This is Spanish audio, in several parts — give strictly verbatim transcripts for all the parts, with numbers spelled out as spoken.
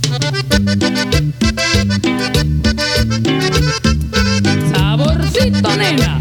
Saborcito negra.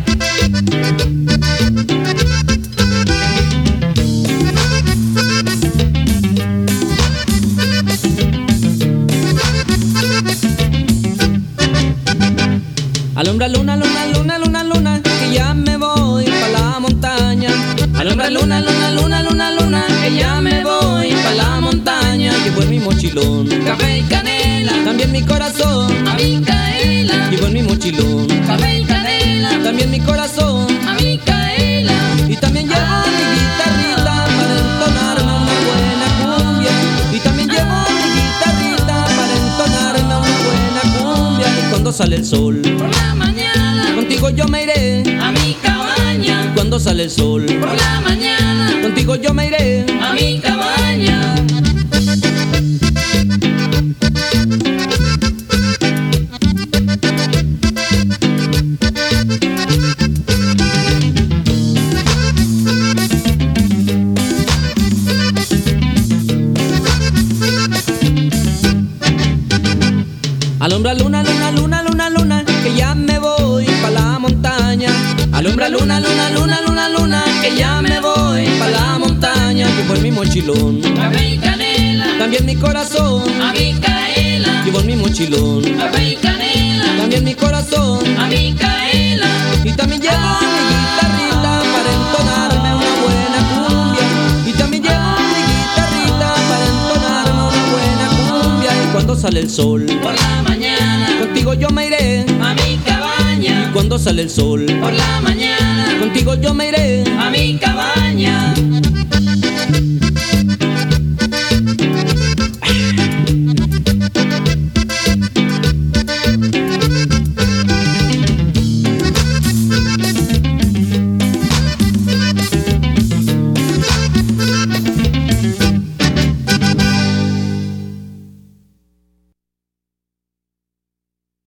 Alumbra luna, luna, luna, luna, luna, que ya me voy pa' la montaña. Alumbra luna, luna, luna, luna, luna, que ya me voy pa' la montaña. Llevo en mi mochilón Café y canela, también mi corazón. a Micaela. Llevo en mi mochilón Café y canela, también mi corazón. a Micaela. Y también llevo mi guitarrita para entonarme una buena cumbia. Y también llevo mi guitarrita para entonarme una buena cumbia. Y cuando sale el sol, Por la mañana, contigo yo me iré. a mi cabaña. Cuando sale el sol, Por la mañana, contigo yo me iré. a mi cabaña. Alumbra luna, luna, luna, luna, luna, que ya me voy pa' la montaña. Alumbra luna, luna, luna, luna, luna, que ya me voy pa' la montaña. Llevo en mi mochilón Café y canela, también mi corazón. a Micaela. Llevo en mi mochilón Café y canela, también mi corazón. a Micaela. Y también llevo mi guitarrita para entonarme una buena cumbia. Y también llevo mi guitarrita para entonarme una buena cumbia. Y cuando sale el sol, Por la mañana, contigo yo me iré. a mi cabaña. Cuando sale el sol, Por la mañana, contigo yo me iré. a mi cabaña.